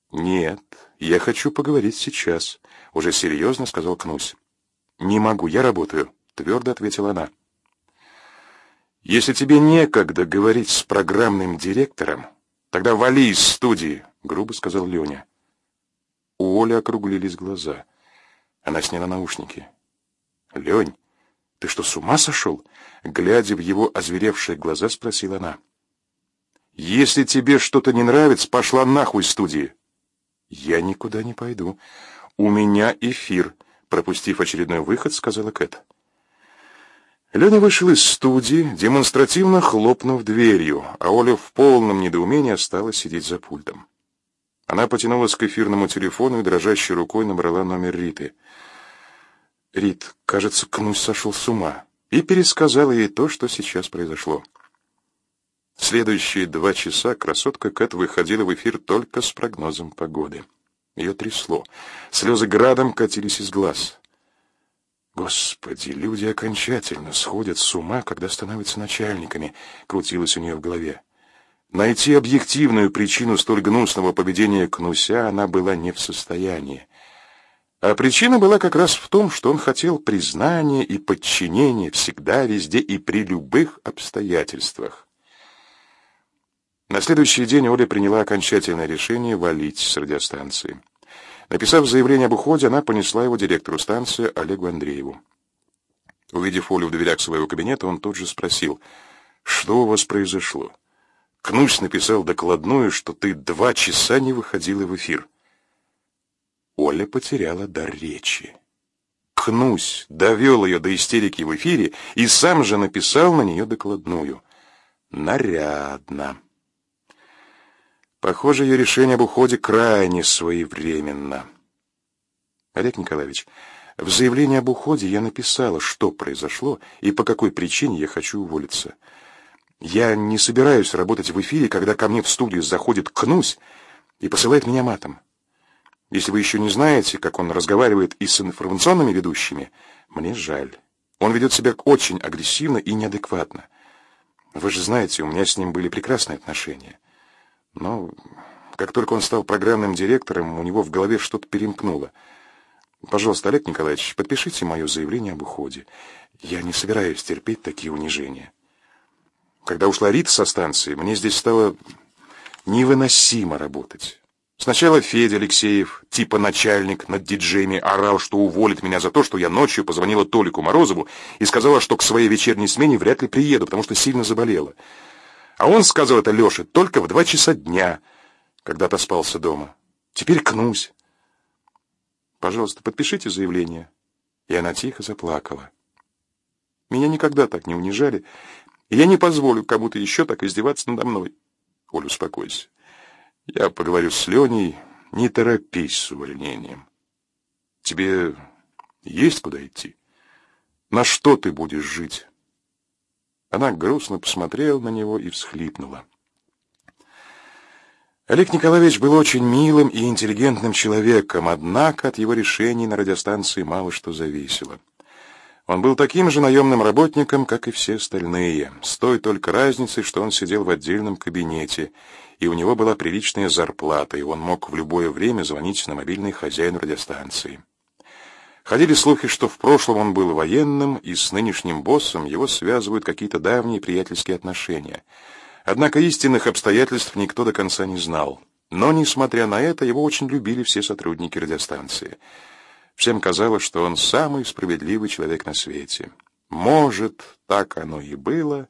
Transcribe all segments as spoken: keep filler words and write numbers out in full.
Нет, я хочу поговорить сейчас, уже серьезно сказал Кнусь. Не могу, я работаю, твердо ответила она. Если тебе некогда говорить с программным директором, тогда вали из студии, грубо сказал Леня. У Оли округлились глаза. Она сняла наушники. Лень, ты что, с ума сошел? Глядя в его озверевшие глаза, спросила она. Если тебе что-то не нравится, пошла нахуй из студии. Я никуда не пойду. У меня эфир, пропустив очередной выход, сказала Кэт. Леня вышел из студии, демонстративно хлопнув дверью, а Оля в полном недоумении осталась сидеть за пультом. Она потянулась к эфирному телефону и дрожащей рукой набрала номер Риты. Рит, кажется, Кнусь сошел с ума, и пересказала ей то, что сейчас произошло. Следующие два часа красотка Кэт выходила в эфир только с прогнозом погоды. Ее трясло, слезы градом катились из глаз. Господи, люди окончательно сходят с ума, когда становятся начальниками, крутилось у нее в голове. Найти объективную причину столь гнусного поведения Кнуся она была не в состоянии. А причина была как раз в том, что он хотел признания и подчинения всегда, везде и при любых обстоятельствах. На следующий день Оля приняла окончательное решение валить с радиостанции. Написав заявление об уходе, она понесла его директору станции Олегу Андрееву. Увидев Олю в дверях своего кабинета, он тут же спросил: «Что у вас произошло? Кнусь написал докладную, что ты два часа не выходила в эфир». Оля потеряла дар речи. Кнусь довел ее до истерики в эфире и сам же написал на нее докладную. Нарядно. Похоже, ее решение об уходе крайне своевременно. Олег Николаевич, в заявлении об уходе я написала, что произошло и по какой причине я хочу уволиться. Я не собираюсь работать в эфире, когда ко мне в студию заходит Кнусь и посылает меня матом. Если вы еще не знаете, как он разговаривает и с информационными ведущими, мне жаль. Он ведет себя очень агрессивно и неадекватно. Вы же знаете, у меня с ним были прекрасные отношения. Но как только он стал программным директором, у него в голове что-то перемкнуло. Пожалуйста, Олег Николаевич, подпишите мое заявление об уходе. Я не собираюсь терпеть такие унижения. Когда ушла Рита со станции, мне здесь стало невыносимо работать. Сначала Федя Алексеев, типа начальник над диджеями, орал, что уволит меня за то, что я ночью позвонила Толику Морозову и сказала, что к своей вечерней смене вряд ли приеду, потому что сильно заболела. А он сказал это Лёше только в два часа дня, когда отоспался дома. Теперь Кнусь. Пожалуйста, подпишите заявление. И она тихо заплакала. Меня никогда так не унижали, и я не позволю кому-то еще так издеваться надо мной. Оля, успокойся. Я поговорю с Леней, не торопись с увольнением. Тебе есть куда идти? На что ты будешь жить? Она грустно посмотрела на него и всхлипнула. Олег Николаевич был очень милым и интеллигентным человеком, однако от его решений на радиостанции мало что зависело. Он был таким же наемным работником, как и все остальные, с той только разницей, что он сидел в отдельном кабинете, и у него была приличная зарплата, и он мог в любое время звонить на мобильный хозяину радиостанции. Ходили слухи, что в прошлом он был военным, и с нынешним боссом его связывают какие-то давние приятельские отношения. Однако истинных обстоятельств никто до конца не знал. Но, несмотря на это, его очень любили все сотрудники радиостанции. Всем казалось, что он самый справедливый человек на свете. Может, так оно и было.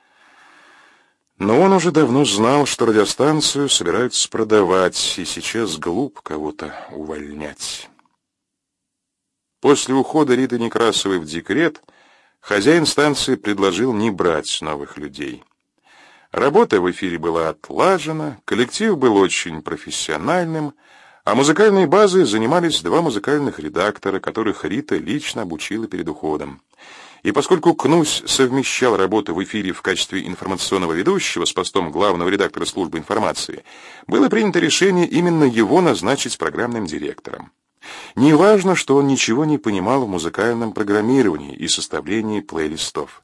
Но он уже давно знал, что радиостанцию собираются продавать, и сейчас глуп кого-то увольнять. После ухода Риты Некрасовой в декрет хозяин станции предложил не брать новых людей. Работа в эфире была отлажена, коллектив был очень профессиональным, а музыкальной базой занимались два музыкальных редактора, которых Рита лично обучила перед уходом. И поскольку Кнусь совмещал работу в эфире в качестве информационного ведущего с постом главного редактора службы информации, было принято решение именно его назначить программным директором. Неважно, что он ничего не понимал в музыкальном программировании и составлении плейлистов.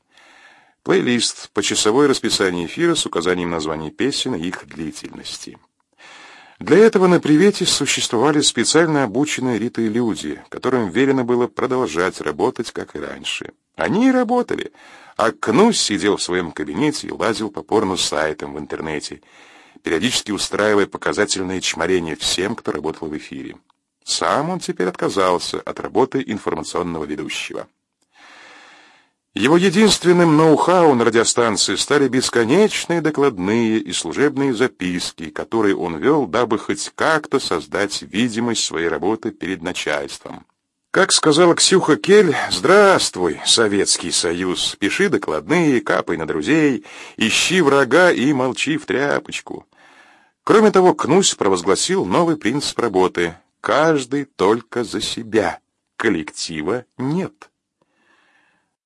Плейлист — почасовое расписание эфира с указанием названий песен и их длительности. Для этого на привете существовали специально обученные Ритой люди, которым велено было продолжать работать, как и раньше. Они и работали, а Кнусь сидел в своем кабинете и лазил по порно-сайтам в интернете, периодически устраивая показательные чморения всем, кто работал в эфире. Сам он теперь отказался от работы информационного ведущего. Его единственным ноу-хау на радиостанции стали бесконечные докладные и служебные записки, которые он вел, дабы хоть как-то создать видимость своей работы перед начальством. Как сказала Ксюха Кель: «Здравствуй, Советский Союз, пиши докладные, капай на друзей, ищи врага и молчи в тряпочку». Кроме того, Кнусь провозгласил новый принцип работы: каждый только за себя, коллектива нет.